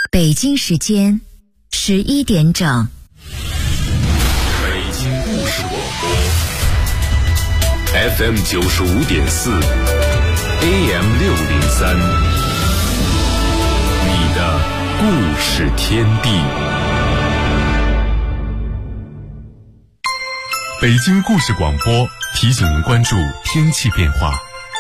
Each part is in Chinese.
北京时间11点整。 北京故事广播 FM 95.4 AM 603，你的故事天地。北京故事广播提醒您关注天气变化。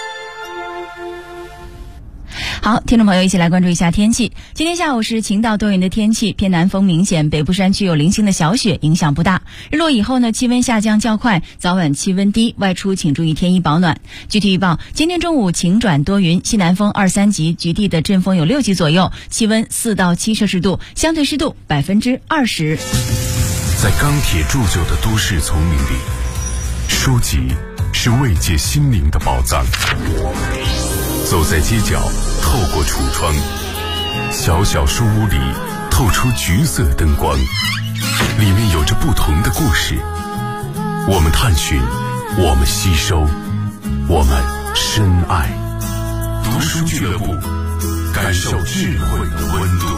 好，听众朋友一起来关注一下天气。今天下午是晴到多云的天气，偏南风明显，北部山区有零星的小雪，影响不大。日落以后呢，气温下降较快，早晚气温低，外出请注意添衣保暖。具体预报，今天中午晴转多云，西南风2、3级，局地的阵风有6级左右，气温4到7摄氏度，相对湿度20%。 在钢铁铸就的都市丛林里，书籍是慰藉心灵的宝藏。走在街角，透过橱窗，小小书屋里透出橘色灯光，里面有着不同的故事。我们探寻，我们吸收，我们深爱。读书俱乐部，感受智慧的温度。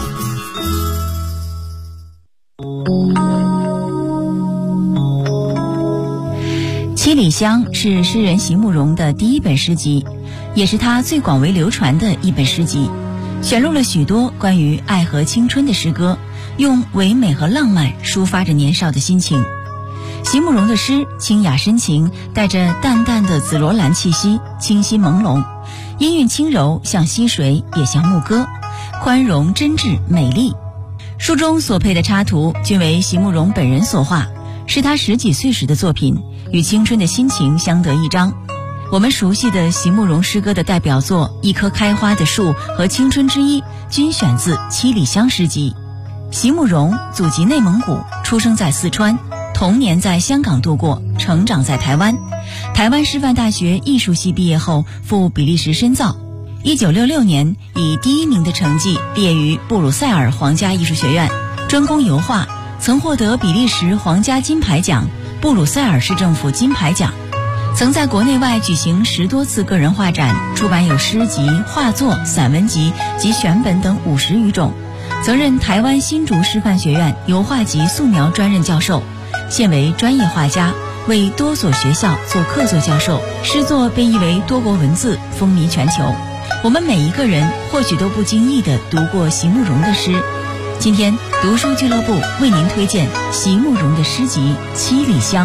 七里香是诗人席慕容的第一本诗集，也是他最广为流传的一本诗集，选录了许多关于爱和青春的诗歌，用唯美和浪漫抒发着年少的心情。席慕容的诗清雅深情，带着淡淡的紫罗兰气息，清新朦胧，音韵轻柔，像溪水也像牧歌，宽容真挚美丽。书中所配的插图均为席慕容本人所画，是他10几岁时的作品，与青春的心情相得益彰。我们熟悉的席慕容诗歌的代表作《一棵开花的树》和《青春之一》均选自《七里香》诗集。席慕容祖籍内蒙古，出生在四川，童年在香港度过，成长在台湾。台湾师范大学艺术系毕业后赴比利时深造。1966年以第1名的成绩毕业于布鲁塞尔皇家艺术学院，专攻油画，曾获得比利时皇家金牌奖、布鲁塞尔市政府金牌奖。曾在国内外举行10多次个人画展，出版有诗集、画作、散文集及选本等50余种。曾任台湾新竹师范学院油画及素描专任教授，现为专业画家，为多所学校做客座教授，诗作被译为多国文字，风靡全球。我们每一个人或许都不经意地读过席慕容的诗。今天读书俱乐部为您推荐席慕容的诗集《七里香》。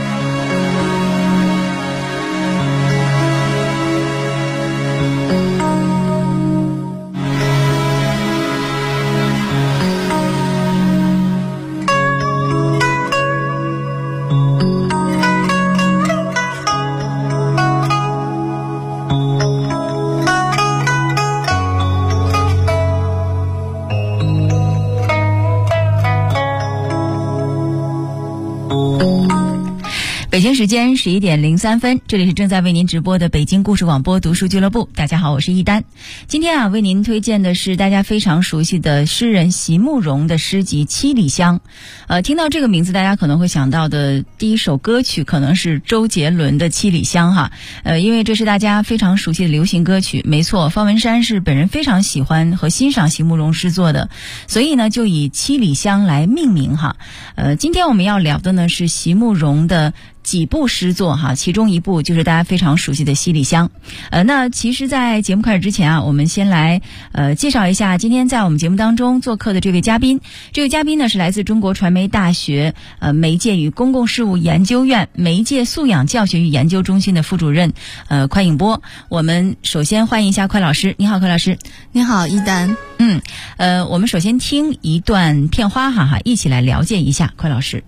北京时间11点03分，这里是正在为您直播的北京故事广播读书俱乐部。大家好，我是一丹。今天为您推荐的是大家非常熟悉的诗人席慕容的诗集《七里香》。听到这个名字，大家可能会想到的第一首歌曲可能是周杰伦的《七里香》哈。因为这是大家非常熟悉的流行歌曲。没错，方文山是本人非常喜欢和欣赏席慕容诗作的，所以呢就以《七里香》来命名哈。今天我们要聊的呢是席慕容的几部诗作哈，其中一部就是大家非常熟悉的《七里香》。那其实在节目开始之前我们先来介绍一下今天在我们节目当中做客的这位嘉宾。这位嘉宾呢是来自中国传媒大学媒介与公共事务研究院媒介素养教学与研究中心的副主任快颖波。我们首先欢迎一下快老师。你好，快老师。 你好，一丹。 我们首先听一段片花哈，一起来了解一下快老师。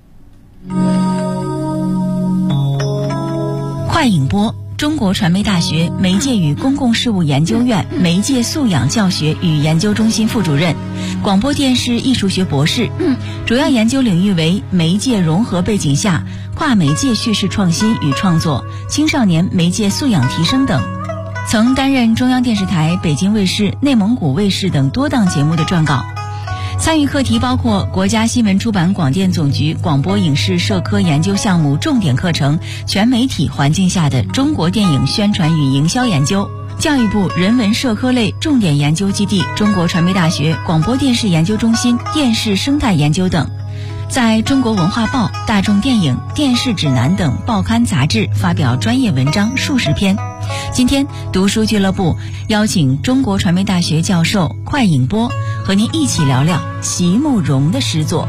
快颖波，中国传媒大学媒介与公共事务研究院媒介素养教学与研究中心副主任，广播电视艺术学博士，主要研究领域为媒介融合背景下跨媒介叙事创新与创作、青少年媒介素养提升等。曾担任中央电视台、北京卫视、内蒙古卫视等多档节目的撰稿。参与课题包括国家新闻出版广电总局广播影视社科研究项目重点课程全媒体环境下的中国电影宣传与营销研究、 教育部人文社科类重点研究基地、中国传媒大学广播电视研究中心电视生态研究等，在中国文化报、大众电影、电视指南等报刊杂志发表专业文章数十篇。今天读书俱乐部邀请中国传媒大学教授快影波和您一起聊聊席慕容的诗作。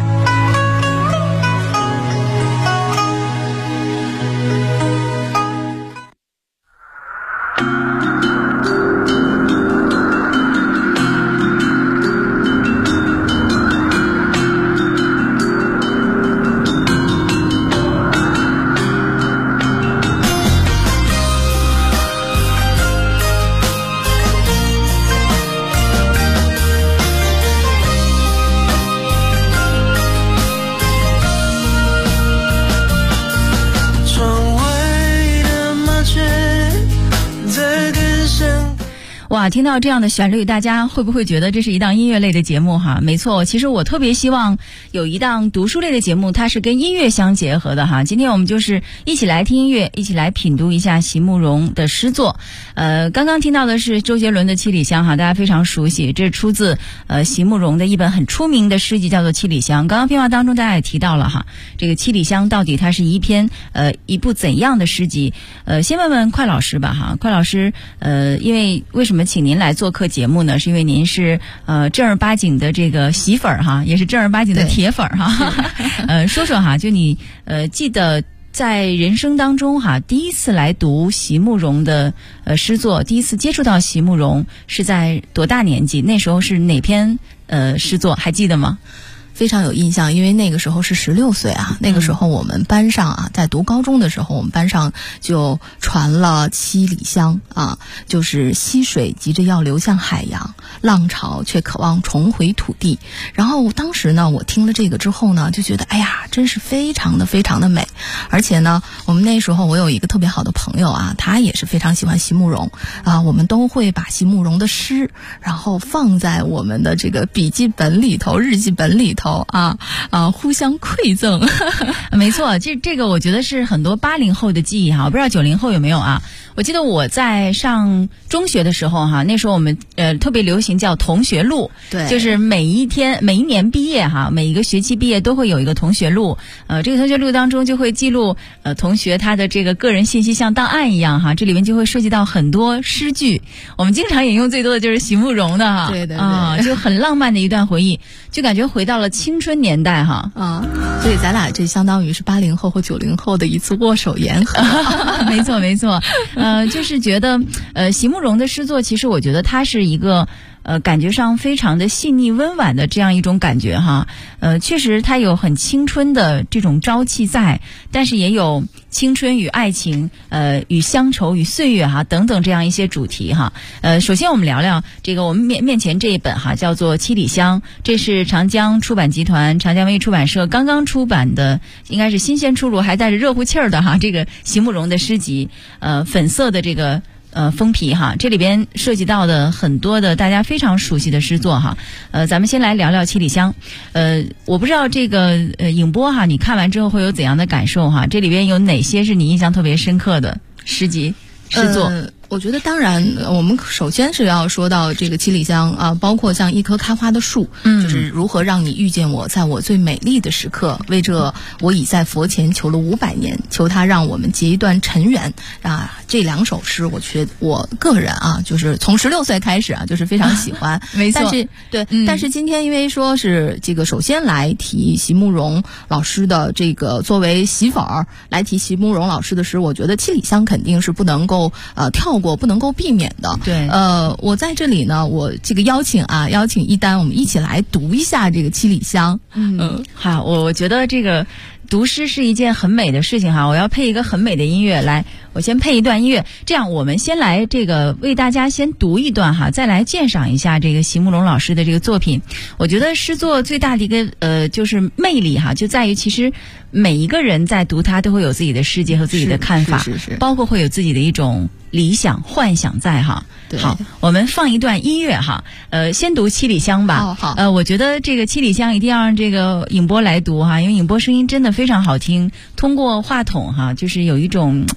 哇，听到这样的旋律，大家会不会觉得这是一档音乐类的节目哈？没错，其实我特别希望有一档读书类的节目，它是跟音乐相结合的哈。今天我们就是一起来听音乐，一起来品读一下席慕容的诗作。刚刚听到的是周杰伦的《七里香》哈，大家非常熟悉，这是出自席慕容的一本很出名的诗集，叫做《七里香》。刚刚片花当中大家也提到了哈，这个《七里香》到底它是一部怎样的诗集？先问问快老师吧哈，快老师，因为什么请您来做客节目呢？是因为您是正儿八经的这个席粉哈，也是正儿八经的铁粉哈。说说哈，就你记得在人生当中哈，第一次来读席慕容的诗作，第一次接触到席慕容是在多大年纪？那时候是哪篇诗作还记得吗？ 非常有印象，因为那个时候是16岁啊，那个时候我们班上啊，在读高中的时候，我们班上就传了七里香啊，就是溪水急着要流向海洋，浪潮却渴望重回土地。然后当时呢，我听了这个之后呢，就觉得哎呀，真是非常的美。而且呢，我们那时候我有一个特别好的朋友啊，他也是非常喜欢席慕容啊，我们都会把席慕容的诗，然后放在我们的这个笔记本里头、日记本里头。互相馈赠。 没错，这个我觉得是很多80后的记忆哈，我不知道90后有没有啊。我记得我在上中学的时候哈，那时候我们特别流行叫同学录， 对， 就是每一年毕业哈，每一个学期毕业都会有一个同学录，这个同学录当中就会记录同学他的这个个人信息，像档案一样哈，这里面就会涉及到很多诗句，我们经常引用最多的就是席慕容的哈， 对就很浪漫的一段回忆，就感觉回到了青春年代哈所以咱俩这相当于是80后或90后的一次握手言和。 没错就是觉得席慕容的诗作，其实我觉得它是一个感觉上非常的细腻温婉的这样一种感觉哈。确实它有很青春的这种朝气在，但是也有青春与爱情与乡愁与岁月哈等等这样一些主题哈。首先我们聊聊这个我们面前这一本哈，叫做《七里香》，这是长江出版集团长江文艺出版社刚刚出版的，应该是新鲜出炉还带着热乎气儿的哈，这个席慕容的诗集，粉色的这个封皮哈，这里边涉及到的很多的大家非常熟悉的诗作哈。咱们先来聊聊《七里香》。我不知道这个影波哈，你看完之后会有怎样的感受哈？这里边有哪些是你印象特别深刻的诗集诗作？ 我觉得当然我们首先是要说到这个七里香啊，包括像一棵开花的树，就是如何让你遇见我，在我最美丽的时刻，为这我已在佛前求了500年，求他让我们结一段尘缘啊。这2首诗我个人啊，就是从16岁开始啊，就是非常喜欢。 没错， 但是对，但是今天因为说是这个首先来提席慕容老师的这个作为席粉儿来提席慕容老师的诗，我觉得七里香肯定是不能够跳过，不能够避免的。 对， 我在这里呢，我这个邀请一丹，我们一起来读一下这个七里香。 好，我觉得这个读诗是一件很美的事情哈，我要配一个很美的音乐来，我先配一段音乐，这样我们先来这个为大家先读一段哈，再来鉴赏一下这个席慕容老师的这个作品。我觉得诗作最大的一个就是魅力哈，就在于其实每一个人在读它都会有自己的世界和自己的看法， 是包括会有自己的一种理想幻想在哈。好，我们放一段音乐哈，先读七里香吧。 好， 我觉得这个七里香一定要让这个影波来读哈，因为影波声音真的非常好听，通过话筒哈，就是有一种很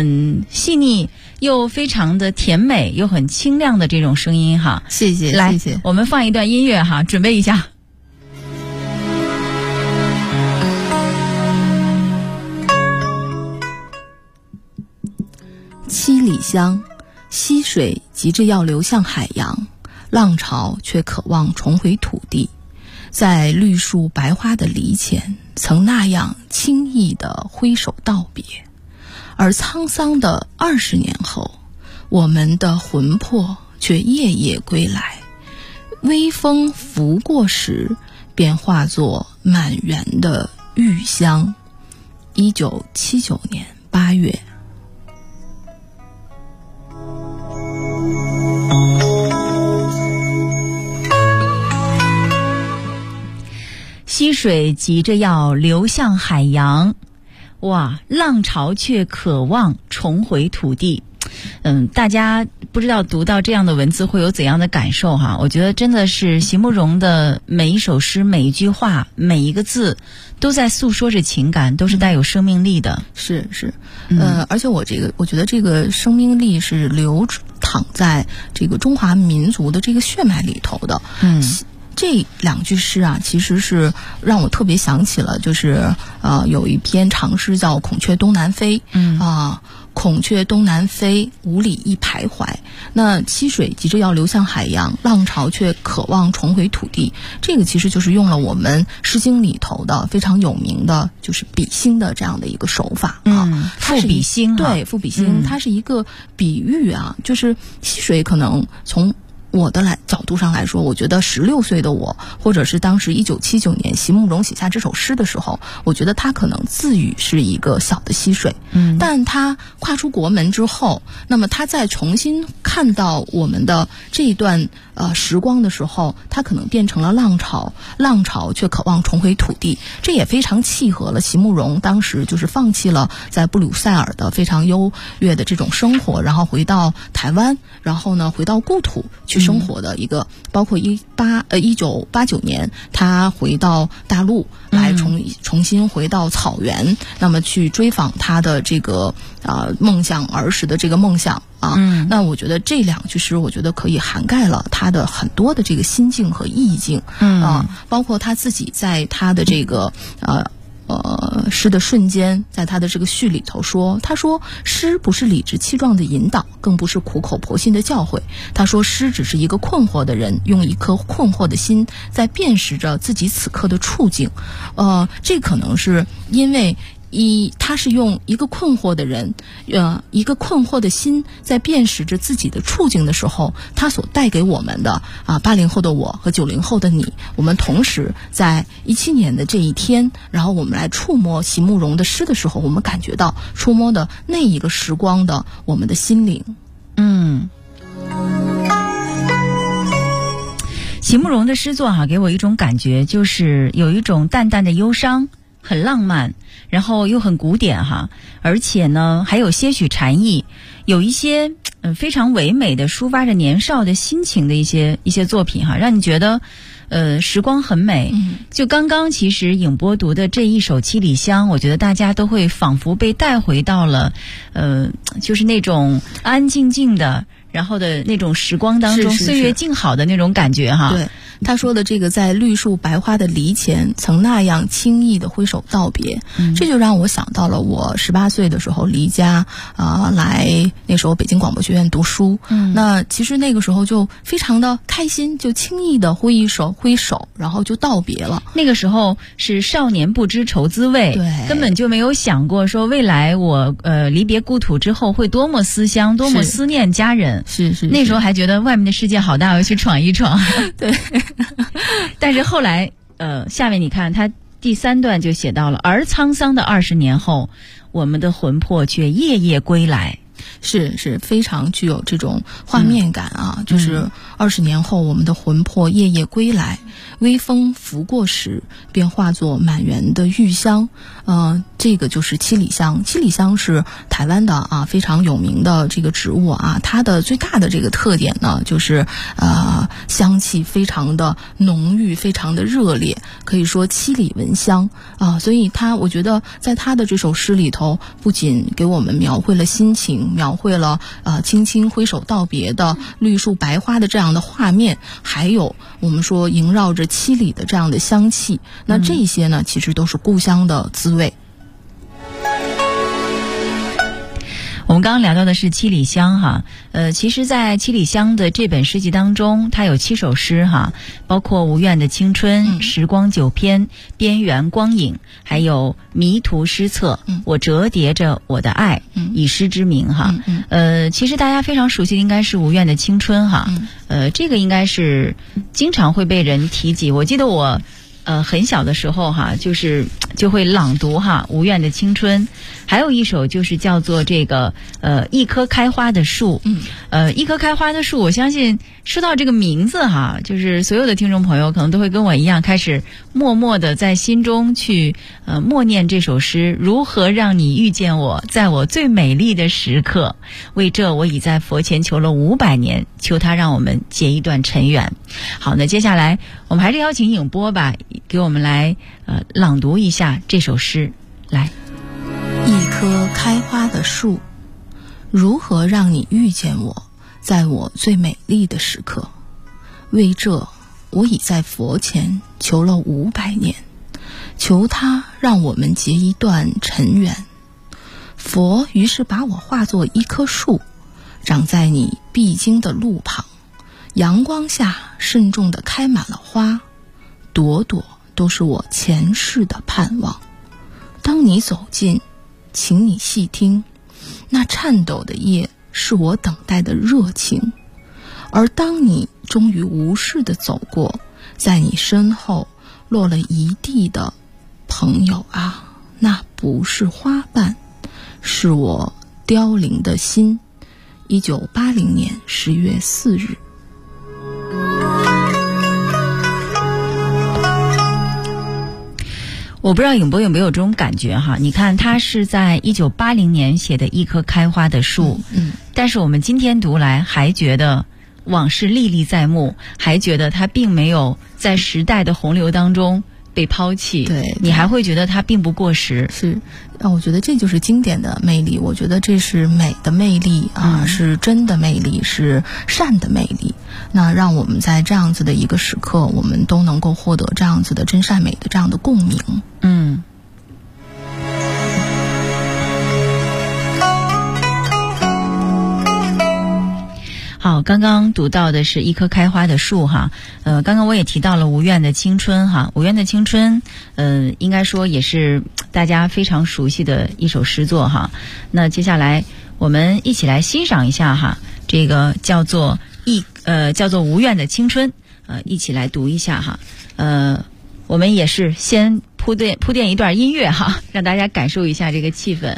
很细腻又非常的甜美又很清亮的这种声音哈。 谢谢， 来， 谢谢。 我们放一段音乐哈，准备一下。 七里香，溪水急着要流向海洋，浪潮却渴望重回土地。在绿树白花的篱前，曾那样轻易地挥手道别，而沧桑的20年后，我们的魂魄却夜夜归来。微风拂过时，便化作满园的玉香。1979年8月。 溪水急着要流向海洋，哇，浪潮却渴望重回土地。大家不知道读到这样的文字会有怎样的感受哈？我觉得真的是席慕容的每一首诗、每一句话、每一个字都在诉说着情感，都是带有生命力的。 是，而且我觉得这个生命力是流淌在这个中华民族的这个血脉里头的。这2句诗啊，其实是让我特别想起了，就是有一篇长诗叫《孔雀东南飞》。孔雀东南飞，五里一徘徊。那溪水急着要流向海洋，浪潮却渴望重回土地。这个其实就是用了我们《诗经》里头的非常有名的，就是比兴的这样的一个手法啊。 赋比兴， 对，赋比兴，它是一个比喻啊，就是溪水可能从我的角度上来说，我觉得16岁的我，或者是当时1979年席慕容写下这首诗的时候，我觉得他可能自诩是一个小的溪水。但他跨出国门之后，那么他再重新看到我们的这一段时光的时候，他可能变成了浪潮，浪潮却渴望重回土地。这也非常契合了席慕容当时就是放弃了在布鲁塞尔的非常优越的这种生活，然后回到台湾，然后呢回到故土去生活的一个，包括1989年他回到大陆来重新回到草原，那么去追访他的这个梦想，儿时的这个梦想啊。那我觉得这2句诗，我觉得可以涵盖了他的很多的这个心境和意境。包括他自己在他的这个诗的瞬间，在他的这个序里头说，他说诗不是理直气壮的引导，更不是苦口婆心的教诲。他说诗只是一个困惑的人用一颗困惑的心在辨识着自己此刻的处境。这可能是因为他是用一个困惑的人，一个困惑的心在辨识着自己的处境的时候，他所带给我们的80后的我和90后的你，我们同时在17年的这一天，然后我们来触摸席慕容的诗的时候，我们感觉到触摸的那一个时光的我们的心灵。 席慕容的诗作给我一种感觉，就是有一种淡淡的忧伤，很浪漫，然后又很古典而且呢还有些许禅意，有一些非常唯美的抒发着年少的心情的一些作品让你觉得时光很美。就刚刚其实影波读的这一首《七里香》，我觉得大家都会仿佛被带回到了就是那种安安静静的然后的那种时光当中，岁月静好的那种感觉对，他说的这个在绿树白花的篱前，曾那样轻易的挥手道别，这就让我想到了我18岁的时候离家来那时候北京广播学院读书。那其实那个时候就非常的开心，就轻易的挥手，然后就道别了。 那个时候是少年不知愁滋味， 对， 根本就没有想过说未来我离别故土之后会多么思乡，多么思念家人。 是那时候还觉得外面的世界好大，我要去闯一闯。 对。 但是后来下面你看他第3段就写到了，而沧桑的20年后，我们的魂魄却夜夜归来。 是非常具有这种画面感就是20年后我们的魂魄夜夜归来，微风拂过时便化作满园的玉香。 这个就是七里香。七里香是台湾的非常有名的这个植物啊，它的最大的这个特点呢，就是香气非常的浓郁，非常的热烈，可以说七里闻香啊。所以我觉得在他的这首诗里头，不仅给我们描绘了心情，描绘了轻轻挥手道别的绿树白花的这样的画面，还有我们说萦绕着七里的这样的香气。那这些呢，其实都是故乡的滋味。 我们刚刚聊到的是七里香哈，其实在七里香的这本诗集当中，它有7首诗哈，包括无怨的青春、时光九篇、边缘光影，还有迷途失策、我折叠着我的爱，以诗之名哈。其实大家非常熟悉的应该是无怨的青春哈，这个应该是经常会被人提及。我记得我很小的时候哈，就会朗读哈无怨的青春，还有一首就是叫做这个一棵开花的树。一棵开花的树，我相信说到这个名字哈，就是所有的听众朋友可能都会跟我一样，开始默默的在心中去默念这首诗：如何让你遇见我，在我最美丽的时刻，为这我已在佛前求了500年，求他让我们结一段尘缘。好，那接下来我们还是邀请影波吧，给我们来朗读一下这首诗。来， 一棵开花的树，如何让你遇见我，在我最美丽的时刻，为这我已在佛前求了500年，求他让我们结一段尘缘。佛于是把我化作一棵树，长在你必经的路旁，阳光下慎重地开满了花，朵朵都是我前世的盼望。当你走近，请你细听，那颤抖的叶是我等待的热情。而当你终于无视地走过，在你身后落了一地的朋友啊，那不是花瓣，是我凋零的心。1980年10月4日。 我不知道影波有没有这种感觉哈？你看，他是在1980年写的一棵开花的树，但是我们今天读来还觉得往事历历在目，还觉得他并没有在时代的洪流当中被抛弃。 对， 你还会觉得它并不过时。 是，我觉得这就是经典的魅力。我觉得这是美的魅力啊，是真的魅力，是善的魅力。那让我们在这样子的一个时刻，我们都能够获得这样子的真善美的这样的共鸣。 好，刚刚读到的是一棵开花的树哈，刚刚我也提到了无怨的青春哈，无怨的青春，应该说也是大家非常熟悉的一首诗作哈。那接下来我们一起来欣赏一下哈，这个叫做无怨的青春，一起来读一下哈。我们也是先铺垫一段音乐哈，让大家感受一下这个气氛。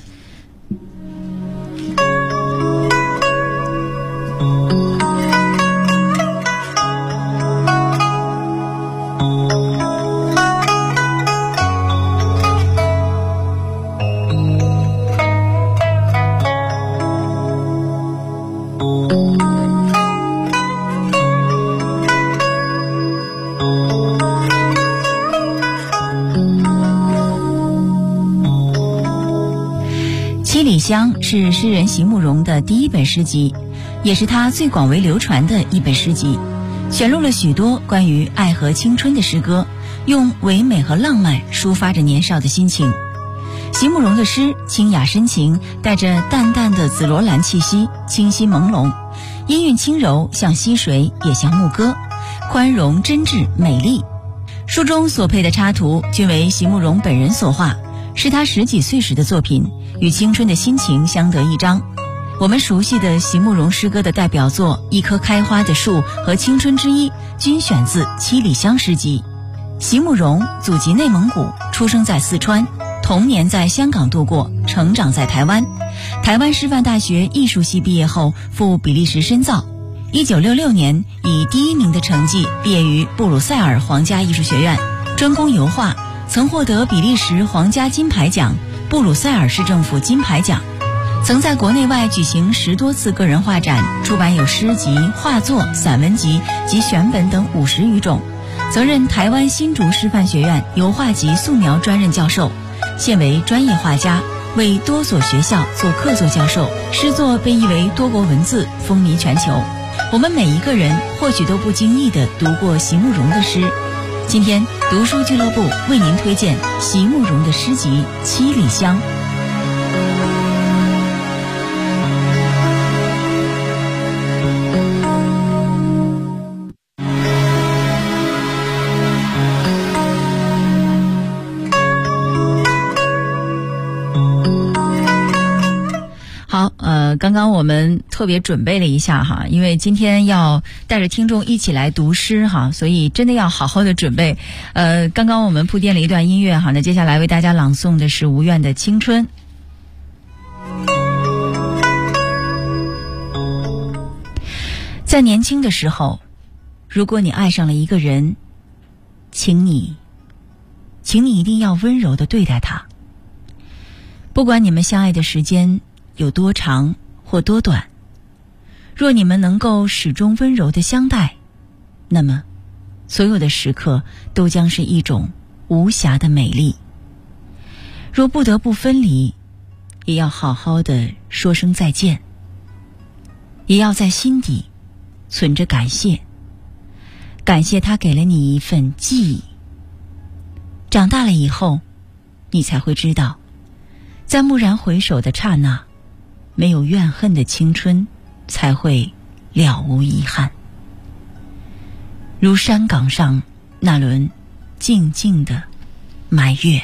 七里香是诗人席慕容的第一本诗集，也是他最广为流传的一本诗集，选录了许多关于爱和青春的诗歌，用唯美和浪漫抒发着年少的心情。席慕容的诗清雅深情，带着淡淡的紫罗兰气息，清新朦胧，音韵轻柔，像溪水也像牧歌，宽容真挚美丽。书中所配的插图均为席慕容本人所画，是他10几岁时的作品，与青春的心情相得益彰。我们熟悉的席慕容诗歌的代表作《一棵开花的树》和《青春之一》均选自《七里香》诗集。席慕容祖籍内蒙古，出生在四川，童年在香港度过，成长在台湾。台湾师范大学艺术系毕业后赴比利时深造。1966年以第1名的成绩毕业于布鲁塞尔皇家艺术学院，专攻油画，曾获得比利时皇家金牌奖、 布鲁塞尔市政府金牌奖，曾在国内外举行10多次个人画展，出版有诗集、画作、散文集及选本等50余种，曾任台湾新竹师范学院油画及素描专任教授，现为专业画家，为多所学校做客座教授，诗作被译为多国文字，风靡全球。我们每一个人或许都不经意地读过席慕容的诗。今天读书俱乐部为您推荐席慕容的诗集《七里香》。刚刚我们特别准备了一下哈，因为今天要带着听众一起来读诗哈，所以真的要好好的准备。刚刚我们铺垫了一段音乐哈，那接下来为大家朗诵的是吴苑的《青春》。在年轻的时候，如果你爱上了一个人，请你一定要温柔地对待他，不管你们相爱的时间有多长或多短，若你们能够始终温柔地相待，那么所有的时刻都将是一种无瑕的美丽。若不得不分离，也要好好地说声再见，也要在心底存着感谢，感谢他给了你一份记忆。长大了以后，你才会知道，在蓦然回首的刹那，没有怨恨的青春才会了无遗憾。如山岗上那轮静静的埋月。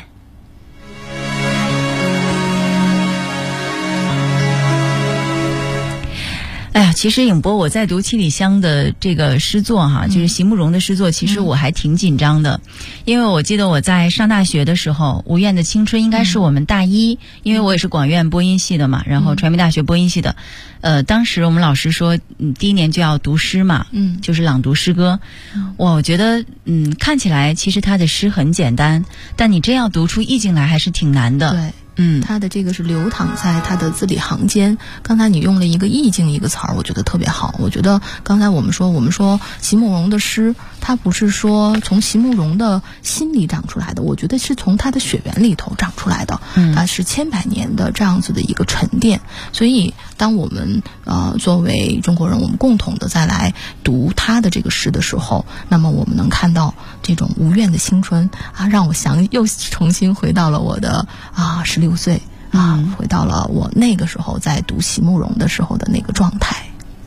哎呀，其实影波我在读七里香的这个诗作哈，就是席慕容的诗作，其实我还挺紧张的，因为我记得我在上大学的时候，吴苑的青春应该是我们大一，因为我也是广院播音系的嘛，然后传媒大学播音系的，当时我们老师说，第一年就要读诗嘛，就是朗读诗歌，我觉得看起来其实他的诗很简单，但你真要读出意境来还是挺难的。 对。他的这个是流淌在他的字里行间。刚才你用了一个意境一个词儿，我觉得特别好。我觉得刚才我们说席慕容的诗，它不是说从席慕容的心里长出来的，我觉得是从他的血缘里头长出来的。它是千百年的这样子的一个沉淀。所以当我们作为中国人，我们共同的再来读他的这个诗的时候，那么我们能看到这种无怨的青春啊，让我又重新回到了我的16岁回到了我那个时候在读席慕容的时候的那个状态。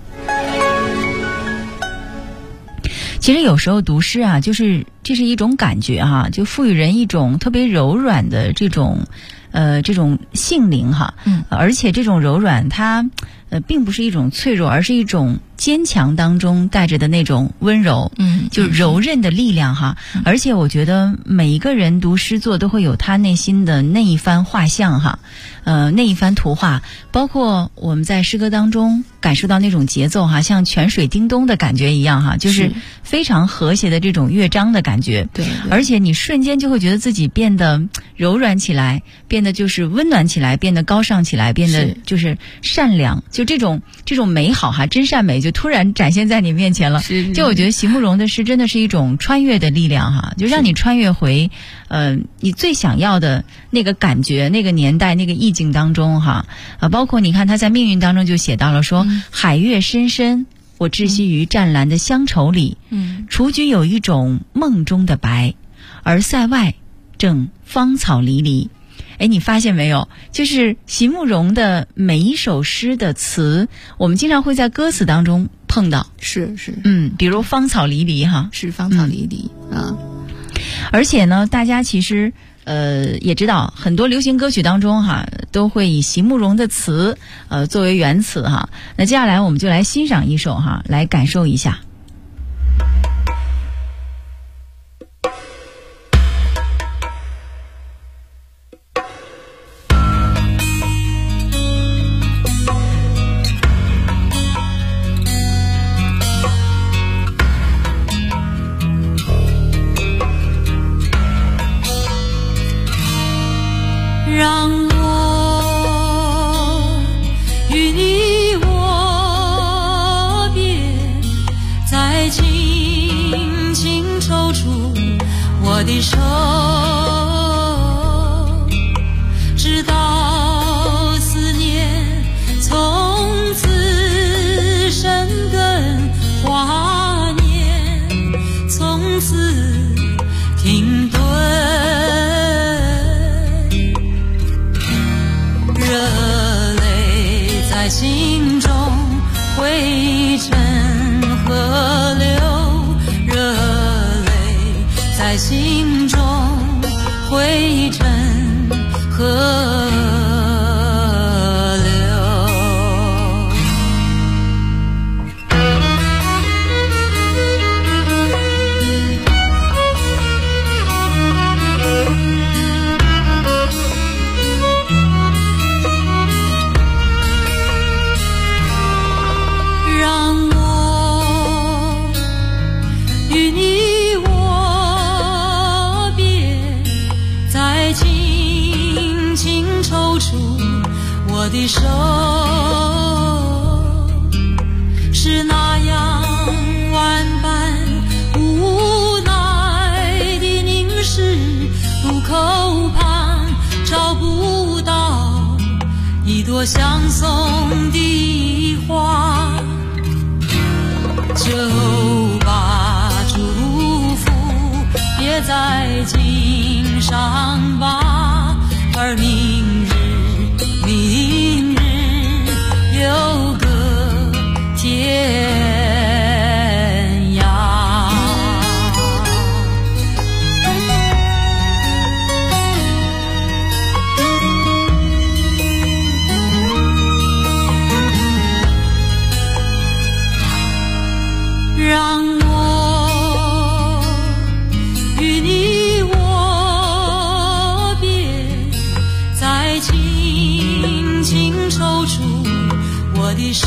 其实有时候读诗啊，就是这是一种感觉哈，就赋予人一种特别柔软的这种性灵哈，而且这种柔软它并不是一种脆弱，而是一种坚强当中带着的那种温柔，就柔韧的力量哈。而且我觉得每一个人读诗作都会有他内心的那一番画像哈，那一番图画，包括我们在诗歌当中感受到那种节奏哈，像泉水叮咚的感觉一样哈，就是非常和谐的这种乐章的感觉。对，而且你瞬间就会觉得自己变得柔软起来，变得就是温暖起来，变得高尚起来，变得就是善良，就这种美好哈，真善美就突然展现在你面前了。就我觉得席慕容的诗真的是一种穿越的力量哈，就让你穿越回你最想要的那个感觉，那个年代，那个意境当中哈。包括你看他在命运当中就写到了说，海月深深，我窒息于湛蓝的乡愁里，雏菊有一种梦中的白，而塞外正芳草离离。哎，你发现没有？就是席慕容的每一首诗的词，我们经常会在歌词当中碰到。是，比如芳草离离哈， 是芳草离离啊。 而且呢，大家其实也知道，很多流行歌曲当中哈，都会以席慕容的词作为原词哈。那接下来我们就来欣赏一首哈，来感受一下。 让在轻轻抽出我的手，直到思念从此生根华年，从此停顿，热泪在心中汇成河流，热泪在心中汇成河流。让我与你握别，再轻轻抽出我的手，是那样万般无奈的凝视，路口旁找不到一朵相送的花，就把祝福别在襟上吧，而明日有个天涯。让我与你握别，再轻轻抽出我的手，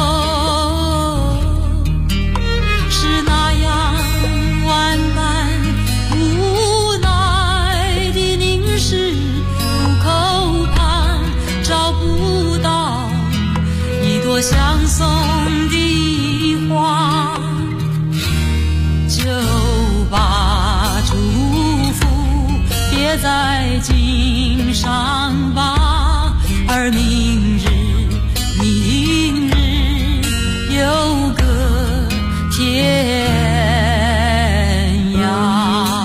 是那样万般无奈的凝视，路口旁找不到一朵相送的花，就把祝福别在襟上吧，而明日有个天涯。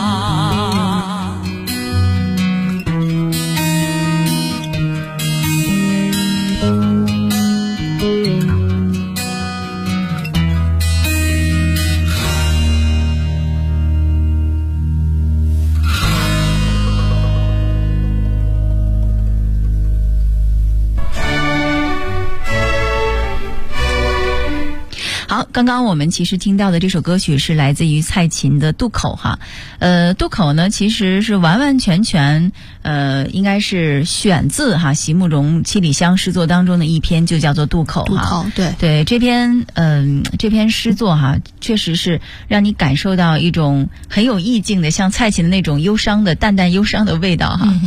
好，刚刚我们其实听到的这首歌曲是来自于蔡琴的《渡口》哈，渡口呢其实是完完全全应该是选自哈席慕容七里香诗作当中的一篇，就叫做《渡口》哈。 渡口，对对，这篇诗作哈，确实是让你感受到一种很有意境的，像蔡琴的那种忧伤的淡淡忧伤的味道哈。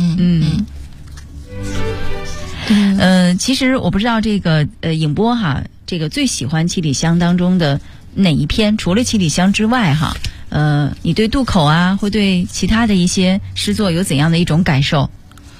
其实我不知道这个影波哈，这个最喜欢七里香当中的哪一篇？除了七里香之外哈，你对渡口啊，会对其他的一些诗作有怎样的一种感受？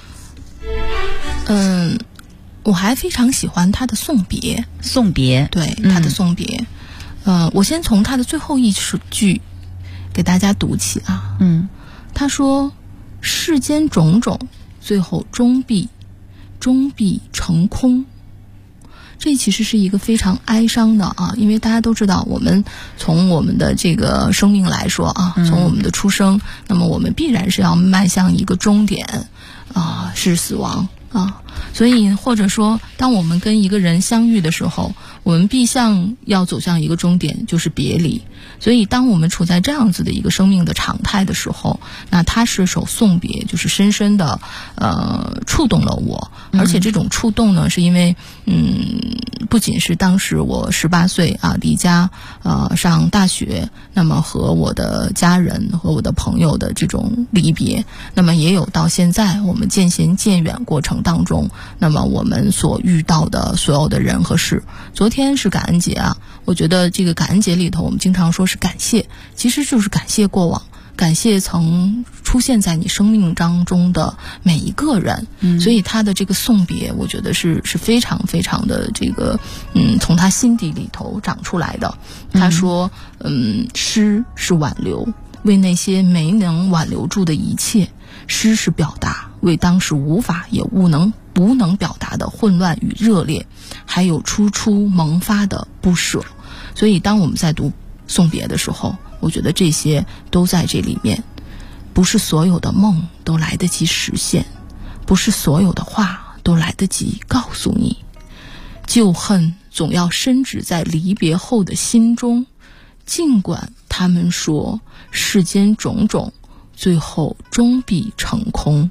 我还非常喜欢他的送别。 送别， 对，他的送别。我先从他的最后一句给大家读起啊。他说：“世间种种，最后终必成空。”这其实是一个非常哀伤的啊，因为大家都知道，我们从我们的这个生命来说啊，从我们的出生，那么我们必然是要迈向一个终点啊，是死亡啊。所以或者说，当我们跟一个人相遇的时候，我们必要走向一个终点，就是别离。所以当我们处在这样子的一个生命的常态的时候，那他是首送别，就是深深的触动了我。而且这种触动呢，是因为不仅是当时我18岁啊离家上大学，那么和我的家人和我的朋友的这种离别，那么也有到现在我们渐行渐远过程当中， 中，那么我们所遇到的所有的人和事。昨天是感恩节啊，我觉得这个感恩节里头，我们经常说是感谢，其实就是感谢过往，感谢曾出现在你生命当中的每一个人。所以他的这个送别，我觉得是非常非常的这个从他心底里头长出来的。他说诗是挽留，为那些没能挽留住的一切；诗是表达，为当时无法也无能表达的混乱与热烈，还有初初萌发的不舍。所以当我们在读送别的时候，我觉得这些都在这里面。不是所有的梦都来得及实现，不是所有的话都来得及告诉你。旧恨总要深植在离别后的心中，尽管他们说世间种种最后终必成空。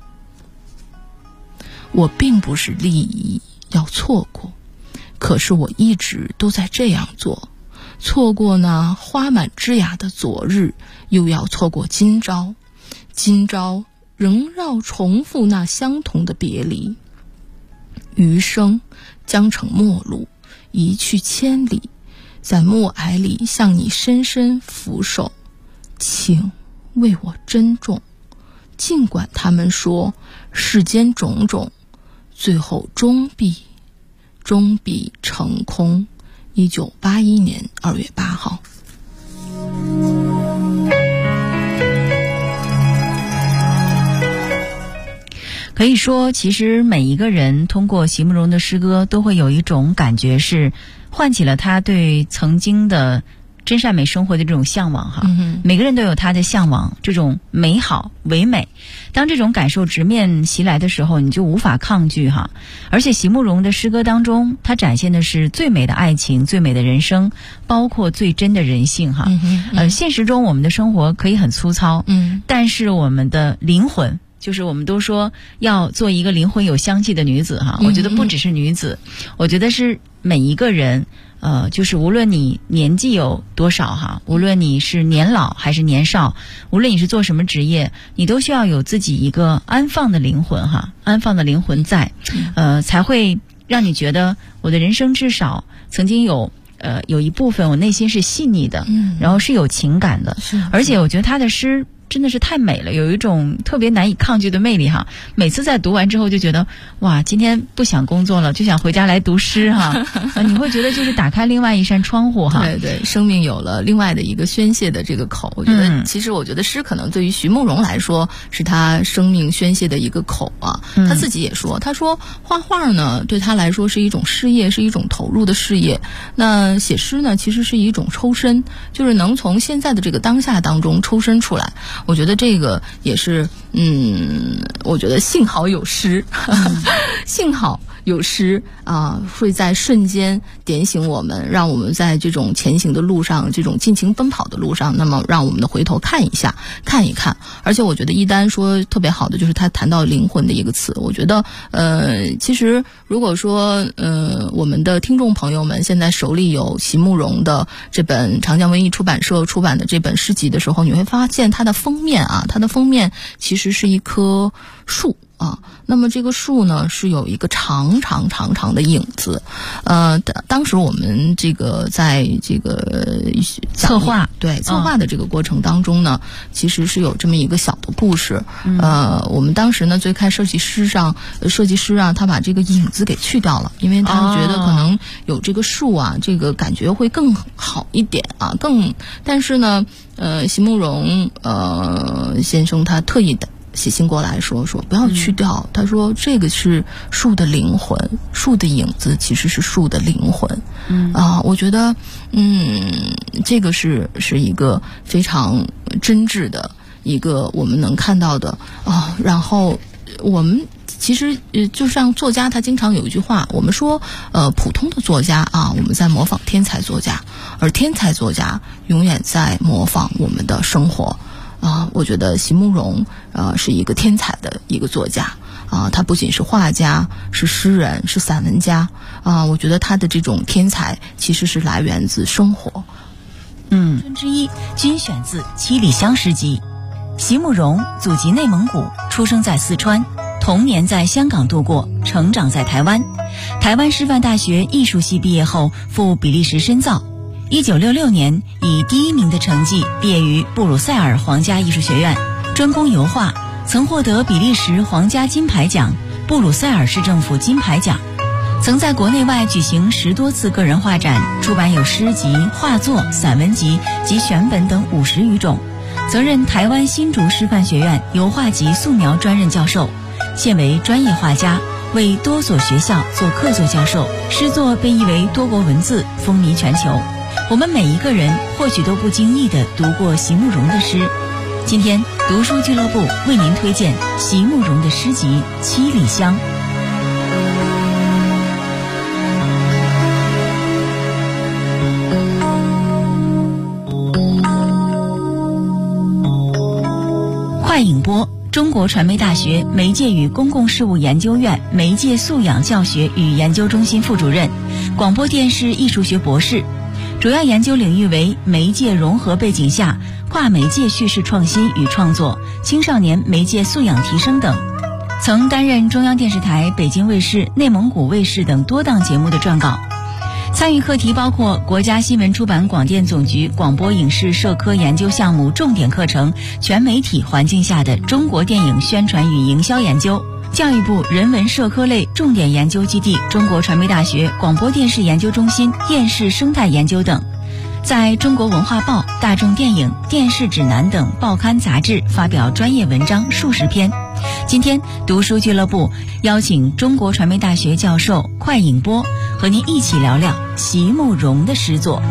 我并不是利益要错过，可是我一直都在这样做。错过那花满枝桠的昨日，又要错过今朝，今朝仍要重复那相同的别离。余生将成陌路，一去千里，在暮霭里向你深深俯首，请为我珍重。尽管他们说世间种种最后终必成空。1981年2月8号。 可以说，其实每一个人通过席慕容的诗歌都会有一种感觉，是唤起了他对曾经的真善美生活的这种向往哈。每个人都有他的向往，这种美好唯美。当这种感受直面袭来的时候，你就无法抗拒哈。而且席慕容的诗歌当中，他展现的是最美的爱情、最美的人生，包括最真的人性哈。现实中我们的生活可以很粗糙，但是我们的灵魂，就是我们都说要做一个灵魂有香气的女子哈。我觉得不只是女子，我觉得是每一个人。就是无论你年纪有多少哈，无论你是年老还是年少，无论你是做什么职业，你都需要有自己一个安放的灵魂哈，安放的灵魂在，才会让你觉得我的人生至少曾经有一部分我内心是细腻的，然后是有情感的，而且我觉得他的诗真的是太美了，有一种特别难以抗拒的魅力哈。每次在读完之后就觉得哇，今天不想工作了，就想回家来读诗哈。你会觉得就是打开另外一扇窗户哈。 对对，生命有了另外的一个宣泄的这个口。我觉得其实我觉得诗可能对于徐梦荣来说是他生命宣泄的一个口啊。他自己也说，他说画画呢对他来说是一种事业，是一种投入的事业。那写诗呢其实是一种抽身，就是能从现在的这个当下当中抽身出来。我觉得这个也是，我觉得幸好有诗，幸好有诗啊，会在瞬间点醒我们，让我们在这种前行的路上，这种尽情奔跑的路上，那么让我们的回头看一下，看一看。而且我觉得一丹说特别好的就是他谈到灵魂的一个词，我觉得其实如果说我们的听众朋友们现在手里有席慕容的这本长江文艺出版社出版的这本诗集的时候，你会发现它的封面啊，它的封面其实是一棵树啊，那么这个树呢是有一个长长的影子，当时我们这个在这个策划的这个过程当中呢，其实是有这么一个小的故事。我们当时呢最开始设计师啊，他把这个影子给去掉了，因为他觉得可能有这个树啊，这个感觉会更好一点啊，但是呢，席慕容先生他特意的写信过来说不要去掉，他说这个是树的灵魂，树的影子其实是树的灵魂。我觉得这个是一个非常真挚的一个我们能看到的啊。然后我们其实就像作家他经常有一句话，我们说普通的作家啊，我们在模仿天才作家，而天才作家永远在模仿我们的生活。我觉得席慕容是一个天才的一个作家啊，他不仅是画家，是诗人，是散文家啊。我觉得他的这种天才其实是来源自生活。 春之一均选自《七里香诗集》。席慕容祖籍内蒙古，出生在四川， 童年在香港度过，成长在台湾。台湾师范大学艺术系毕业后赴比利时深造。1966年以第1名的成绩毕业于布鲁塞尔皇家艺术学院，专攻油画，曾获得比利时皇家金牌奖、布鲁塞尔市政府金牌奖。曾在国内外举行10多次个人画展，出版有诗集、画作、散文集及选本等50余种。曾任台湾新竹师范学院油画及素描专任教授，现为专业画家，为多所学校做客座教授，诗作被译为多国文字，风靡全球。我们每一个人或许都不经意地读过席慕容的诗。今天读书俱乐部为您推荐席慕容的诗集《七里香》。快影波，中国传媒大学媒介与公共事务研究院媒介素养教学与研究中心副主任，广播电视艺术学博士，主要研究领域为媒介融合背景下跨媒介叙事创新与创作、青少年媒介素养提升等。曾担任中央电视台、北京卫视、内蒙古卫视等多档节目的撰稿。参与课题包括国家新闻出版广电总局广播影视社科研究项目重点课程全媒体环境下的中国电影宣传与营销研究，教育部人文社科类重点研究基地中国传媒大学广播电视研究中心电视生态研究等。在中国文化报、大众电影、电视指南等报刊杂志发表专业文章数十篇。今天读书俱乐部邀请中国传媒大学教授快影波和您一起聊聊席慕容的诗作。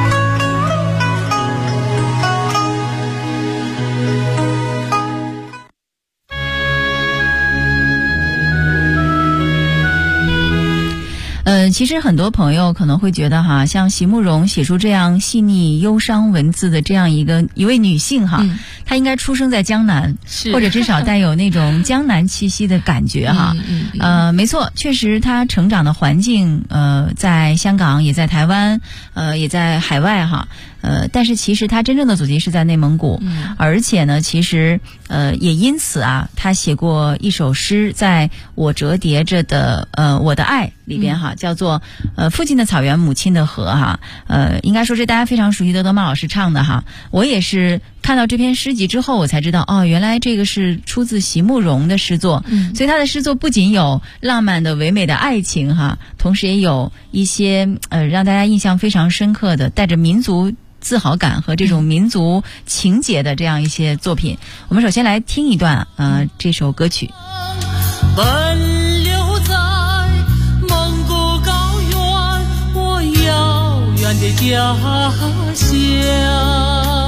其实很多朋友可能会觉得像席慕容写出这样细腻忧伤文字的这样一位女性她应该出生在江南，或者至少带有那种江南气息的感觉没错，确实她成长的环境在香港，也在台湾，也在海外但是其实她真正的祖籍是在内蒙古，而且呢，其实也因此她写过一首诗，在我折叠着的我的爱里边叫做父亲的草原，母亲的河应该说是大家非常熟悉的德玛老师唱的我也是看到这篇诗集之后，我才知道原来这个是出自席慕容的诗作。所以他的诗作不仅有浪漫的唯美的爱情同时也有一些让大家印象非常深刻的带着民族自豪感和这种民族情结的这样一些作品。我们首先来听一段这首歌曲。 奔流在蒙古高原，我遥远的家乡。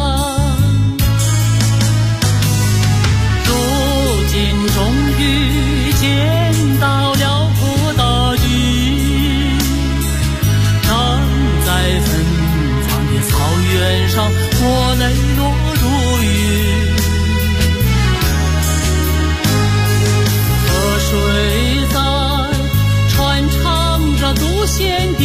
如今终于见到了破大地，站在坟藏的草原上，我泪落如雨。河水在传唱着祖先